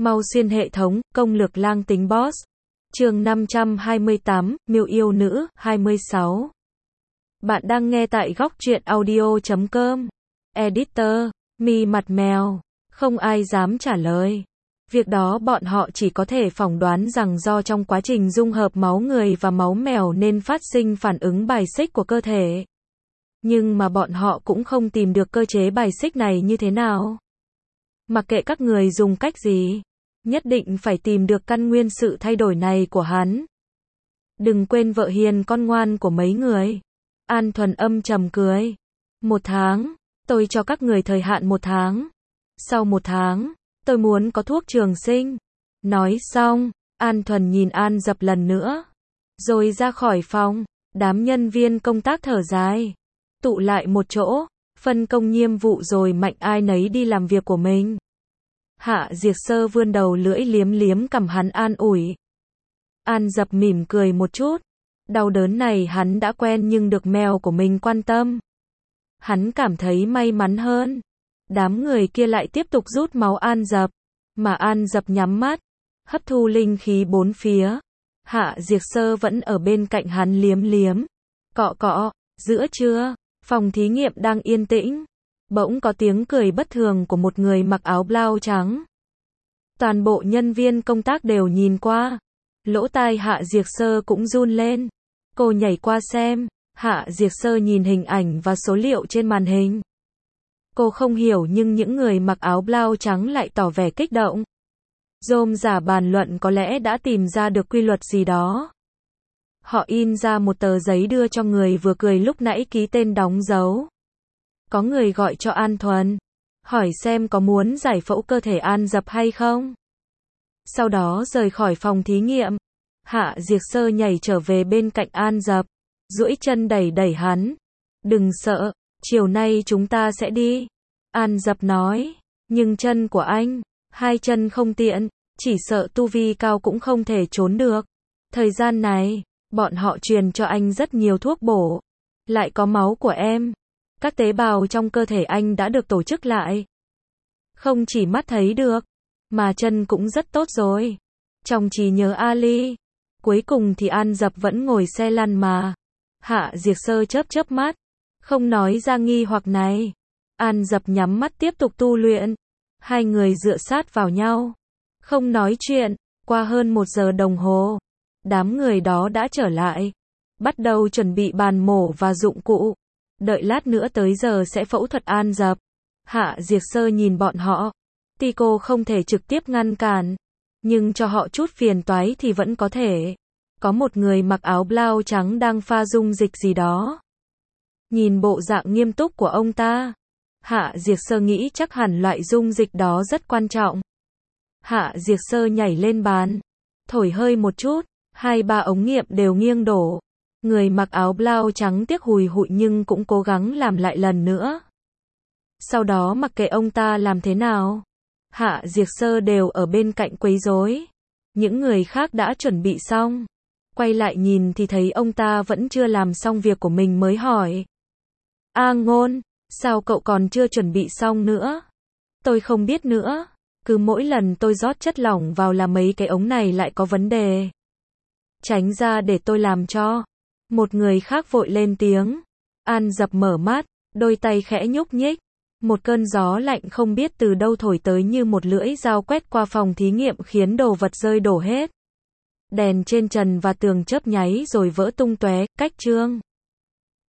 Mau xuyên hệ thống, công lược lang tính boss. Chương 528, Miêu yêu nữ, 26. Bạn đang nghe tại góc truyện audio.com. Editor, mi mặt mèo. Không ai dám trả lời. Việc đó bọn họ chỉ có thể phỏng đoán rằng do trong quá trình dung hợp máu người và máu mèo nên phát sinh phản ứng bài xích của cơ thể. Nhưng mà bọn họ cũng không tìm được cơ chế bài xích này như thế nào. Mặc kệ các người dùng cách gì, nhất định phải tìm được căn nguyên sự thay đổi này của hắn. Đừng quên vợ hiền con ngoan của mấy người. An Thuần âm trầm cười. 1 tháng, tôi cho các người thời hạn 1 tháng. Sau 1 tháng, tôi muốn có thuốc trường sinh. Nói xong, An Thuần nhìn An Dập lần nữa. Rồi ra khỏi phòng, đám nhân viên công tác thở dài. Tụ lại một chỗ, phân công nhiệm vụ rồi mạnh ai nấy đi làm việc của mình. Hạ Diệt Sơ vươn đầu lưỡi liếm liếm cằm hắn an ủi. An Dập mỉm cười một chút. Đau đớn này hắn đã quen nhưng được mèo của mình quan tâm. Hắn cảm thấy may mắn hơn. Đám người kia lại tiếp tục rút máu An Dập. Mà An Dập nhắm mắt, hấp thu linh khí bốn phía. Hạ Diệt Sơ vẫn ở bên cạnh hắn liếm liếm. Cọ cọ, giữa trưa, phòng thí nghiệm đang yên tĩnh. Bỗng có tiếng cười bất thường của một người mặc áo blau trắng. Toàn bộ nhân viên công tác đều nhìn qua. Lỗ tai Hạ Diệt Sơ cũng run lên. Cô nhảy qua xem. Hạ Diệt Sơ nhìn hình ảnh và số liệu trên màn hình. Cô không hiểu nhưng những người mặc áo blau trắng lại tỏ vẻ kích động. Rôm rả bàn luận có lẽ đã tìm ra được quy luật gì đó. Họ in ra một tờ giấy đưa cho người vừa cười lúc nãy ký tên đóng dấu. Có người gọi cho An Thuần, hỏi xem có muốn giải phẫu cơ thể An Dập hay không. Sau đó rời khỏi phòng thí nghiệm. Hạ Diệt Sơ nhảy trở về bên cạnh An Dập, duỗi chân đẩy đẩy hắn. Đừng sợ, chiều nay chúng ta sẽ đi. An Dập nói, nhưng chân của anh, 2 chân không tiện, chỉ sợ tu vi cao cũng không thể trốn được. Thời gian này, bọn họ truyền cho anh rất nhiều thuốc bổ. Lại có máu của em. Các tế bào trong cơ thể anh đã được tổ chức lại. Không chỉ mắt thấy được, mà chân cũng rất tốt rồi. Trong trí nhớ Ali. Cuối cùng thì An Dập vẫn ngồi xe lăn mà. Hạ Diệt Sơ chớp chớp mắt, không nói ra nghi hoặc này. An Dập nhắm mắt tiếp tục tu luyện. Hai người dựa sát vào nhau, không nói chuyện. Qua hơn 1 giờ đồng hồ, đám người đó đã trở lại. Bắt đầu chuẩn bị bàn mổ và dụng cụ. Đợi lát nữa tới giờ sẽ phẫu thuật An Dập. Hạ Diệt Sơ nhìn bọn họ. Tuy cô không thể trực tiếp ngăn cản, nhưng cho họ chút phiền toái thì vẫn có thể. Có một người mặc áo blau trắng đang pha dung dịch gì đó. Nhìn bộ dạng nghiêm túc của ông ta, Hạ Diệt Sơ nghĩ chắc hẳn loại dung dịch đó rất quan trọng. Hạ Diệt Sơ nhảy lên bàn, thổi hơi một chút, 2-3 ống nghiệm đều nghiêng đổ. Người mặc áo blau trắng tiếc hùi hụi nhưng cũng cố gắng làm lại lần nữa. Sau đó mặc kệ ông ta làm thế nào, Hạ Diệt Sơ đều ở bên cạnh quấy rối. Những người khác đã chuẩn bị xong. Quay lại nhìn thì thấy ông ta vẫn chưa làm xong việc của mình mới hỏi. A Ngôn, sao cậu còn chưa chuẩn bị xong nữa? Tôi không biết nữa. Cứ mỗi lần tôi rót chất lỏng vào là mấy cái ống này lại có vấn đề. Tránh ra để tôi làm cho. Một người khác vội lên tiếng. An Dập mở mắt, đôi tay khẽ nhúc nhích. Một cơn gió lạnh không biết từ đâu thổi tới như một lưỡi dao quét qua phòng thí nghiệm khiến đồ vật rơi đổ hết. Đèn trên trần và tường chớp nháy rồi vỡ tung tóe. Cách chương